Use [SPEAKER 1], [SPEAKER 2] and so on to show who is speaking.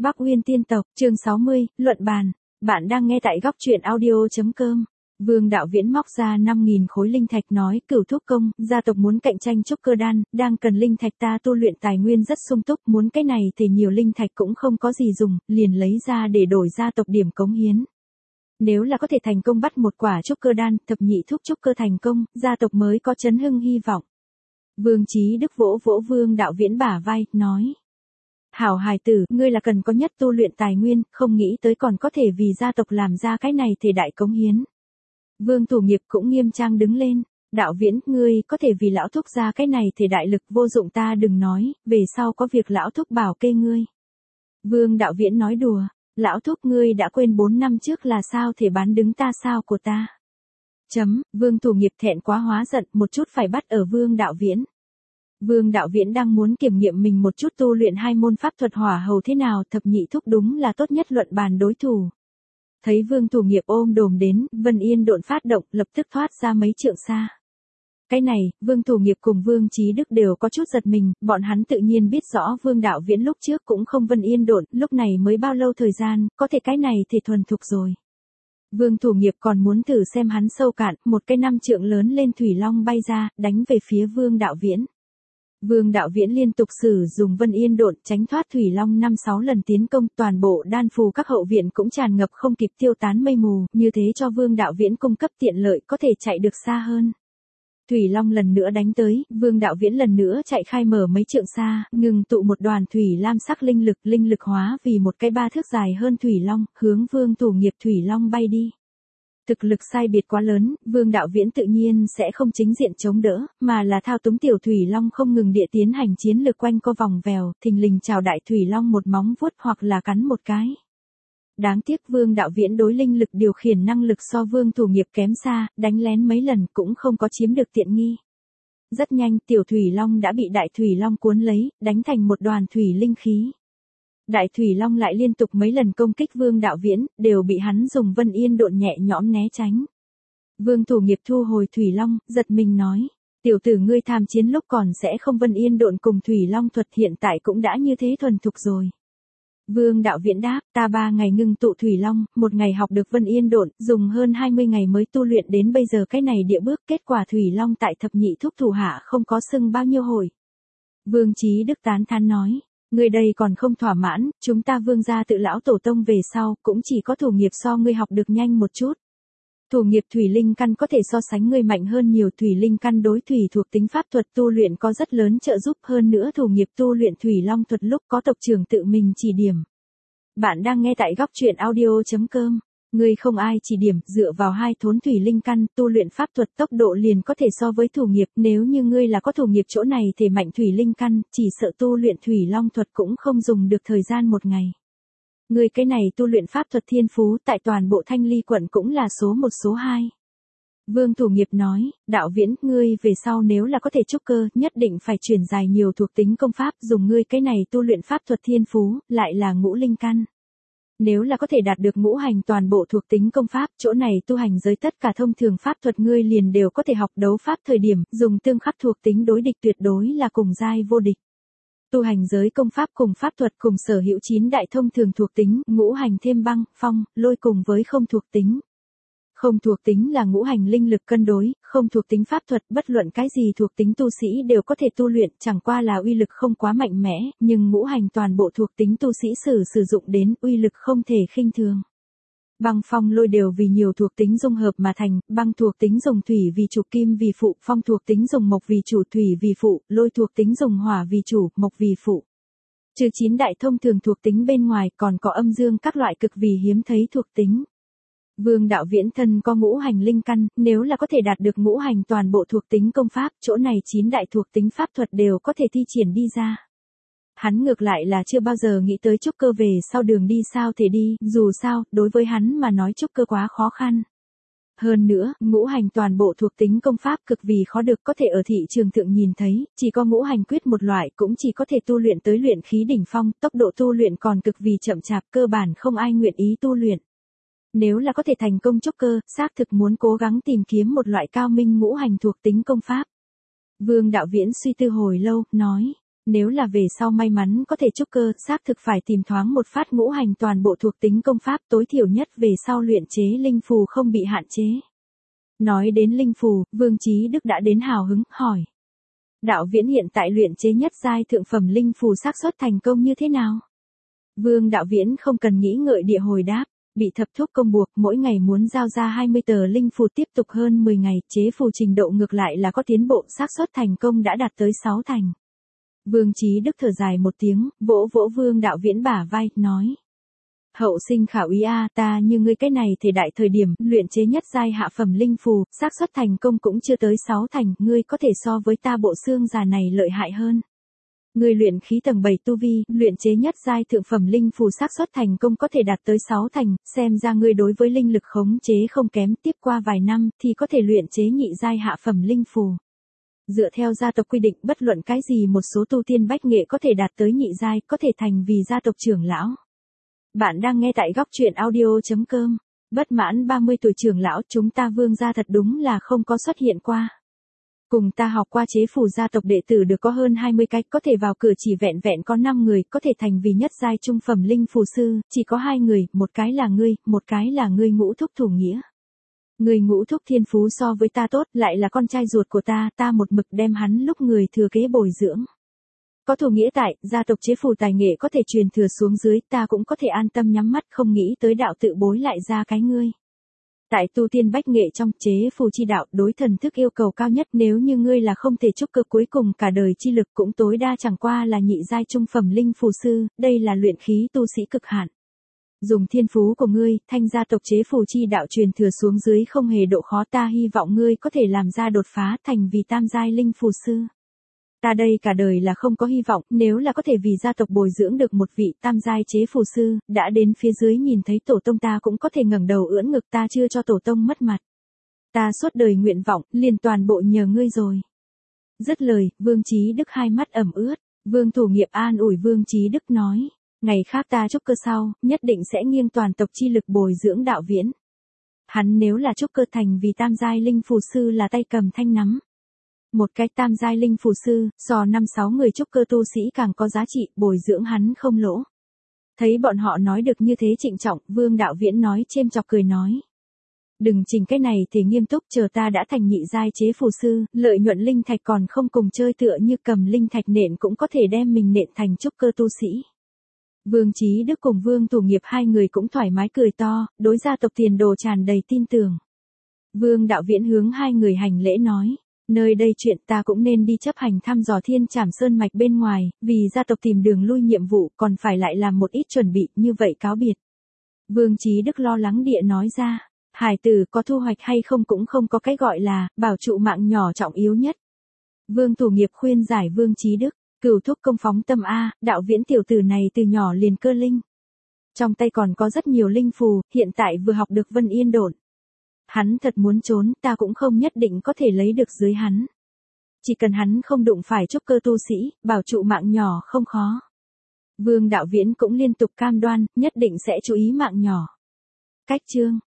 [SPEAKER 1] Bắc Uyên tiên tộc, chương 60, luận bàn. Bạn đang nghe tại góc truyện audio.com. Vương Đạo Viễn móc ra 5.000 khối linh thạch nói, Cửu Thúc Công, gia tộc muốn cạnh tranh trúc cơ đan, đang cần linh thạch, ta tu luyện tài nguyên rất sung túc, muốn cái này thì nhiều linh thạch cũng không có gì dùng, liền lấy ra để đổi gia tộc điểm cống hiến. Nếu là có thể thành công bắt một quả trúc cơ đan, thập nhị thúc trúc cơ thành công, gia tộc mới có chấn hưng hy vọng. Vương Chí Đức vỗ vỗ Vương Đạo Viễn bả vai, nói. Hảo hài tử, ngươi là cần có nhất tu luyện tài nguyên, không nghĩ tới còn có thể vì gia tộc làm ra cái này thì đại cống hiến. Vương Thủ Nghiệp cũng nghiêm trang đứng lên, Đạo Viễn, ngươi có thể vì lão thúc ra cái này thì đại lực vô dụng, ta đừng nói, về sau có việc lão thúc bảo kê ngươi. Vương Đạo Viễn nói đùa, lão thúc ngươi đã quên 4 năm trước là sao thể bán đứng ta sao của ta. Vương Thủ Nghiệp thẹn quá hóa giận, một chút phải bắt ở Vương Đạo Viễn. Vương Đạo Viễn đang muốn kiểm nghiệm mình một chút tu luyện hai môn pháp thuật hỏa hầu thế nào, thập nhị thúc đúng là tốt nhất luận bàn đối thủ. Thấy Vương Thủ Nghiệp ôm đồm đến, Vân Yên độn phát động, lập tức thoát ra mấy trượng xa. Cái này, Vương Thủ Nghiệp cùng Vương Chí Đức đều có chút giật mình, bọn hắn tự nhiên biết rõ Vương Đạo Viễn lúc trước cũng không Vân Yên độn, lúc này mới bao lâu thời gian, có thể cái này thì thuần thục rồi. Vương Thủ Nghiệp còn muốn thử xem hắn sâu cạn, một cái 5 trượng lớn lên thủy long bay ra, đánh về phía Vương Đạo Viễn. Vương Đạo Viễn liên tục sử dùng Vân Yên độn tránh thoát thủy long 5-6 lần tiến công, toàn bộ đan phù các hậu viện cũng tràn ngập không kịp tiêu tán mây mù, như thế cho Vương Đạo Viễn cung cấp tiện lợi có thể chạy được xa hơn. Thủy long lần nữa đánh tới, Vương Đạo Viễn lần nữa chạy khai mở mấy trượng xa, ngừng tụ một đoàn thủy lam sắc linh lực hóa vì một cái 3 thước dài hơn thủy long, hướng Vương Thủ Nghiệp thủy long bay đi. Thực lực sai biệt quá lớn, Vương Đạo Viễn tự nhiên sẽ không chính diện chống đỡ, mà là thao túng tiểu thủy long không ngừng địa tiến hành chiến lược quanh co vòng vèo, thình lình chào đại thủy long một móng vuốt hoặc là cắn một cái. Đáng tiếc Vương Đạo Viễn đối linh lực điều khiển năng lực so Vương Thủ Nghiệp kém xa, đánh lén mấy lần cũng không có chiếm được tiện nghi. Rất nhanh tiểu thủy long đã bị đại thủy long cuốn lấy, đánh thành một đoàn thủy linh khí. Đại thủy long lại liên tục mấy lần công kích Vương Đạo Viễn, đều bị hắn dùng Vân Yên độn nhẹ nhõm né tránh. Vương Thủ Nghiệp thu hồi thủy long, giật mình nói, tiểu tử ngươi tham chiến lúc còn sẽ không Vân Yên độn cùng thủy long thuật, hiện tại cũng đã như thế thuần thục rồi. Vương Đạo Viễn đáp, ta 3 ngày ngưng tụ thủy long, 1 ngày học được Vân Yên độn, dùng hơn 20 ngày mới tu luyện đến bây giờ cái này địa bước, kết quả thủy long tại thập nhị thúc thủ hạ không có sưng bao nhiêu hồi. Vương Chí Đức tán thán nói. Ngươi đây còn không thỏa mãn, chúng ta Vương gia tự lão tổ tông về sau, cũng chỉ có Thủ Nghiệp so ngươi học được nhanh một chút. Thủ Nghiệp thủy linh căn có thể so sánh ngươi mạnh hơn nhiều, thủy linh căn đối thủy thuộc tính pháp thuật tu luyện có rất lớn trợ giúp, hơn nữa Thủ Nghiệp tu luyện thủy long thuật lúc có tộc trưởng tự mình chỉ điểm. Bạn đang nghe tại góc truyện audio.com. Ngươi không ai chỉ điểm, dựa vào 2 thốn thủy linh căn, tu luyện pháp thuật tốc độ liền có thể so với Thủ Nghiệp, nếu như ngươi là có Thủ Nghiệp chỗ này thể mạnh thủy linh căn, chỉ sợ tu luyện thủy long thuật cũng không dùng được thời gian 1 ngày. Ngươi cái này tu luyện pháp thuật thiên phú tại toàn bộ Thanh Ly quận cũng là số 1 số 2. Vương Thủ Nghiệp nói, Đạo Viễn, ngươi về sau nếu là có thể trúc cơ, nhất định phải chuyển dài nhiều thuộc tính công pháp, dùng ngươi cái này tu luyện pháp thuật thiên phú, lại là ngũ linh căn. Nếu là có thể đạt được ngũ hành toàn bộ thuộc tính công pháp, chỗ này tu hành giới tất cả thông thường pháp thuật ngươi liền đều có thể học, đấu pháp thời điểm, dùng tương khắc thuộc tính đối địch tuyệt đối là cùng giai vô địch. Tu hành giới công pháp cùng pháp thuật cùng sở hữu 9 đại thông thường thuộc tính, ngũ hành thêm băng, phong, lôi cùng với không thuộc tính. Không thuộc tính là ngũ hành linh lực cân đối, không thuộc tính pháp thuật, bất luận cái gì thuộc tính tu sĩ đều có thể tu luyện, chẳng qua là uy lực không quá mạnh mẽ, nhưng ngũ hành toàn bộ thuộc tính tu sĩ sử dụng đến, uy lực không thể khinh thường. Băng phong lôi đều vì nhiều thuộc tính dung hợp mà thành, băng thuộc tính dùng thủy vì chủ, kim vì phụ, phong thuộc tính dùng mộc vì chủ, thủy vì phụ, lôi thuộc tính dùng hỏa vì chủ, mộc vì phụ. Trừ 9 đại thông thường thuộc tính bên ngoài, còn có âm dương các loại cực vì hiếm thấy thuộc tính. Vương Đạo Viễn thân có ngũ hành linh căn, nếu là có thể đạt được ngũ hành toàn bộ thuộc tính công pháp, chỗ này 9 đại thuộc tính pháp thuật đều có thể thi triển đi ra. Hắn ngược lại là chưa bao giờ nghĩ tới trúc cơ về sau đường đi sao thể đi, dù sao, đối với hắn mà nói trúc cơ quá khó khăn. Hơn nữa, ngũ hành toàn bộ thuộc tính công pháp cực vì khó được, có thể ở thị trường thượng nhìn thấy, chỉ có ngũ hành quyết một loại cũng chỉ có thể tu luyện tới luyện khí đỉnh phong, tốc độ tu luyện còn cực vì chậm chạp, cơ bản không ai nguyện ý tu luyện. Nếu là có thể thành công trúc cơ, xác thực muốn cố gắng tìm kiếm một loại cao minh ngũ hành thuộc tính công pháp. Vương Đạo Viễn suy tư hồi lâu, nói, nếu là về sau may mắn có thể trúc cơ, xác thực phải tìm thoáng một phát ngũ hành toàn bộ thuộc tính công pháp, tối thiểu nhất về sau luyện chế linh phù không bị hạn chế. Nói đến linh phù, Vương Chí Đức đã đến hào hứng, hỏi. Đạo Viễn hiện tại luyện chế nhất giai thượng phẩm linh phù xác suất thành công như thế nào? Vương Đạo Viễn không cần nghĩ ngợi địa hồi đáp, bị thập thúc công buộc, mỗi ngày muốn giao ra 20 tờ linh phù, tiếp tục hơn 10 ngày, chế phù trình độ ngược lại là có tiến bộ, xác suất thành công đã đạt tới 6 thành. Vương Chí Đức thở dài một tiếng, vỗ vỗ Vương Đạo Viễn bả vai, nói. Hậu sinh khảo ý a, ta như ngươi cái này thể đại thời điểm, luyện chế nhất giai hạ phẩm linh phù, xác suất thành công cũng chưa tới 6 thành, ngươi có thể so với ta bộ xương già này lợi hại hơn. Ngươi luyện khí tầng 7 tu vi, luyện chế nhất giai thượng phẩm linh phù xác suất thành công có thể đạt tới 6 thành, xem ra ngươi đối với linh lực khống chế không kém, tiếp qua vài năm thì có thể luyện chế nhị giai hạ phẩm linh phù. Dựa theo gia tộc quy định, bất luận cái gì một số tu tiên bách nghệ có thể đạt tới nhị giai, có thể thành vì gia tộc trưởng lão. Bạn đang nghe tại góc truyện audio.com. Bất mãn 30 tuổi trưởng lão, chúng ta Vương gia thật đúng là không có xuất hiện qua. Cùng ta học qua chế phù gia tộc đệ tử được có hơn 20 cái, có thể vào cửa chỉ vẹn vẹn có 5 người, có thể thành vì nhất giai trung phẩm linh phù sư, chỉ có 2 người, một cái là ngươi, một cái là ngươi ngũ thúc Thủ Nghĩa. Ngươi ngũ thúc thiên phú so với ta tốt, lại là con trai ruột của ta một mực đem hắn lúc người thừa kế bồi dưỡng. Có Thủ Nghĩa tại, gia tộc chế phù tài nghệ có thể truyền thừa xuống dưới, ta cũng có thể an tâm nhắm mắt, không nghĩ tới đạo tự bối lại ra cái ngươi. Tại tu tiên bách nghệ trong chế phù chi đạo, đối thần thức yêu cầu cao nhất, nếu như ngươi là không thể trúc cơ cuối cùng cả đời chi lực cũng tối đa chẳng qua là nhị giai trung phẩm linh phù sư, đây là luyện khí tu sĩ cực hạn. Dùng thiên phú của ngươi, thanh gia tộc chế phù chi đạo truyền thừa xuống dưới không hề độ khó, ta hy vọng ngươi có thể làm ra đột phá thành vì tam giai linh phù sư. Ta đây cả đời là không có hy vọng, nếu là có thể vì gia tộc bồi dưỡng được một vị tam giai chế phù sư, đã đến phía dưới nhìn thấy tổ tông ta cũng có thể ngẩng đầu ưỡn ngực, ta chưa cho tổ tông mất mặt. Ta suốt đời nguyện vọng, liền toàn bộ nhờ ngươi rồi. Dứt lời, Vương Chí Đức hai mắt ẩm ướt, Vương Thủ Nghiệp an ủi Vương Chí Đức nói, ngày khác ta trúc cơ sau, nhất định sẽ nghiêng toàn tộc chi lực bồi dưỡng Đạo Viễn. Hắn nếu là trúc cơ thành vì tam giai linh phù sư là tay cầm thanh nắm. Một cái tam giai linh phù sư, so 5-6 người trúc cơ tu sĩ càng có giá trị, bồi dưỡng hắn không lỗ. Thấy bọn họ nói được như thế trịnh trọng, Vương Đạo Viễn nói chêm chọc cười nói. Đừng trình cái này thì nghiêm túc, chờ ta đã thành nhị giai chế phù sư, lợi nhuận linh thạch còn không cùng chơi, tựa như cầm linh thạch nện cũng có thể đem mình nện thành trúc cơ tu sĩ. Vương Chí Đức cùng Vương Thủ Nghiệp hai người cũng thoải mái cười to, đối gia tộc tiền đồ tràn đầy tin tưởng. Vương Đạo Viễn hướng hai người hành lễ nói. Nơi đây chuyện ta cũng nên đi chấp hành thăm dò Thiên Trảm Sơn mạch bên ngoài, vì gia tộc tìm đường lui nhiệm vụ còn phải lại làm một ít chuẩn bị, như vậy cáo biệt. Vương Chí Đức lo lắng địa nói ra, hải tử có thu hoạch hay không cũng không có cái gọi là, bảo trụ mạng nhỏ trọng yếu nhất. Vương Thủ Nghiệp khuyên giải Vương Chí Đức, cửu thúc công phóng tâm A, Đạo Viễn tiểu tử này từ nhỏ liền cơ linh. Trong tay còn có rất nhiều linh phù, hiện tại vừa học được Vân Yên Độn. Hắn thật muốn trốn, ta cũng không nhất định có thể lấy được dưới hắn. Chỉ cần hắn không đụng phải trúc cơ tu sĩ, bảo trụ mạng nhỏ không khó. Vương Đạo Viễn cũng liên tục cam đoan, nhất định sẽ chú ý mạng nhỏ. Cách chương